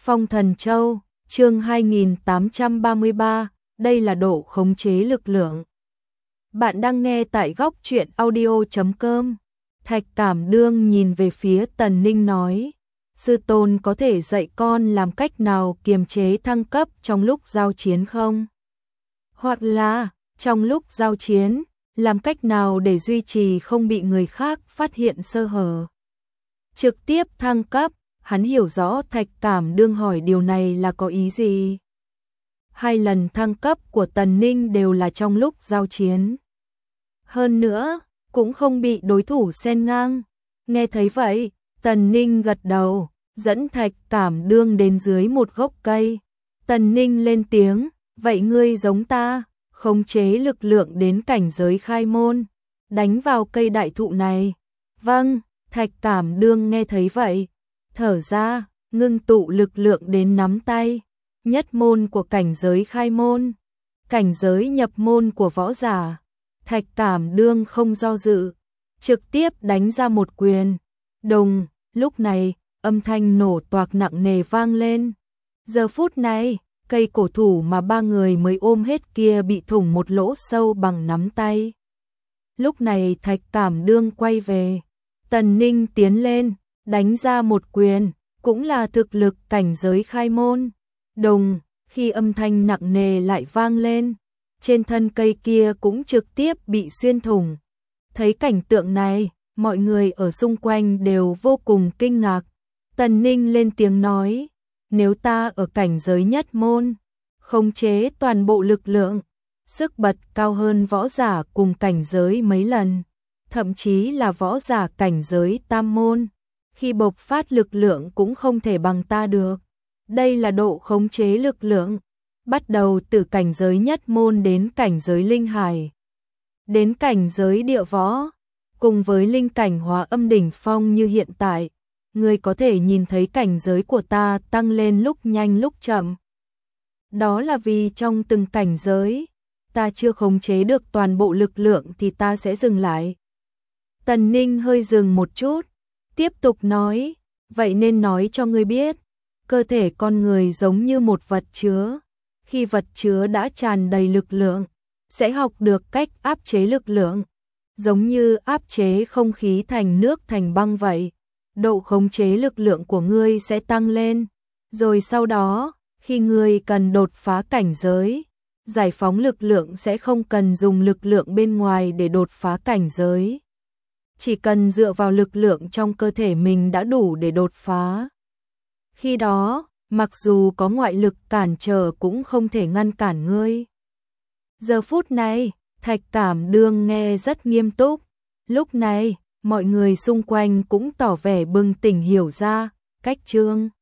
Phong Thần Châu, chương 2833, đây là độ khống chế lực lượng. Bạn đang nghe tại góc truyện audio.com. Thạch Cảm Đương nhìn về phía Tần Ninh nói, sư tôn có thể dạy con làm cách nào kiềm chế thăng cấp trong lúc giao chiến không? Hoặc là, trong lúc giao chiến, làm cách nào để duy trì không bị người khác phát hiện sơ hở? Trực tiếp thăng cấp, hắn hiểu rõ Thạch Cảm Đương hỏi điều này là có ý gì. 2 lần thăng cấp của Tần Ninh đều là trong lúc giao chiến. Hơn nữa, cũng không bị đối thủ xen ngang. Nghe thấy vậy, Tần Ninh gật đầu, dẫn Thạch Cảm Đương đến dưới một gốc cây. Tần Ninh lên tiếng, vậy ngươi giống ta, khống chế lực lượng đến cảnh giới khai môn, đánh vào cây đại thụ này. Vâng, Thạch Cảm Đương nghe thấy vậy, thở ra, ngưng tụ lực lượng đến nắm tay. Nhất môn của cảnh giới khai môn, cảnh giới nhập môn của võ giả. Thạch Cảm Đương không do dự, trực tiếp đánh ra một quyền. Đùng, lúc này, âm thanh nổ toạc nặng nề vang lên. Giờ phút này, cây cổ thụ mà 3 người mới ôm hết kia bị thủng một lỗ sâu bằng nắm tay. Lúc này Thạch Cảm Đương quay về, Tần Ninh tiến lên, đánh ra một quyền, cũng là thực lực cảnh giới khai môn. Đùng, khi âm thanh nặng nề lại vang lên, trên thân cây kia cũng trực tiếp bị xuyên thủng. Thấy cảnh tượng này, mọi người ở xung quanh đều vô cùng kinh ngạc. Tần Ninh lên tiếng nói, nếu ta ở cảnh giới nhất môn, khống chế toàn bộ lực lượng, sức bật cao hơn võ giả cùng cảnh giới mấy lần, thậm chí là võ giả cảnh giới tam môn, khi bộc phát lực lượng cũng không thể bằng ta được. Đây là độ khống chế lực lượng, bắt đầu từ cảnh giới nhất môn đến cảnh giới linh hải, đến cảnh giới địa võ, cùng với linh cảnh hóa âm đỉnh phong như hiện tại, người có thể nhìn thấy cảnh giới của ta tăng lên lúc nhanh lúc chậm. Đó là vì trong từng cảnh giới, ta chưa khống chế được toàn bộ lực lượng thì ta sẽ dừng lại. Tần Ninh hơi dừng một chút, tiếp tục nói, vậy nên nói cho ngươi biết, cơ thể con người giống như một vật chứa. Khi vật chứa đã tràn đầy lực lượng, sẽ học được cách áp chế lực lượng. Giống như áp chế không khí thành nước thành băng vậy. Độ khống chế lực lượng của ngươi sẽ tăng lên. Rồi sau đó, khi ngươi cần đột phá cảnh giới, giải phóng lực lượng sẽ không cần dùng lực lượng bên ngoài để đột phá cảnh giới. Chỉ cần dựa vào lực lượng trong cơ thể mình đã đủ để đột phá. Khi đó, mặc dù có ngoại lực cản trở cũng không thể ngăn cản ngươi. Giờ phút này, Thạch Cảm Đương nghe rất nghiêm túc. Lúc này, mọi người xung quanh cũng tỏ vẻ bừng tỉnh hiểu ra, cách chương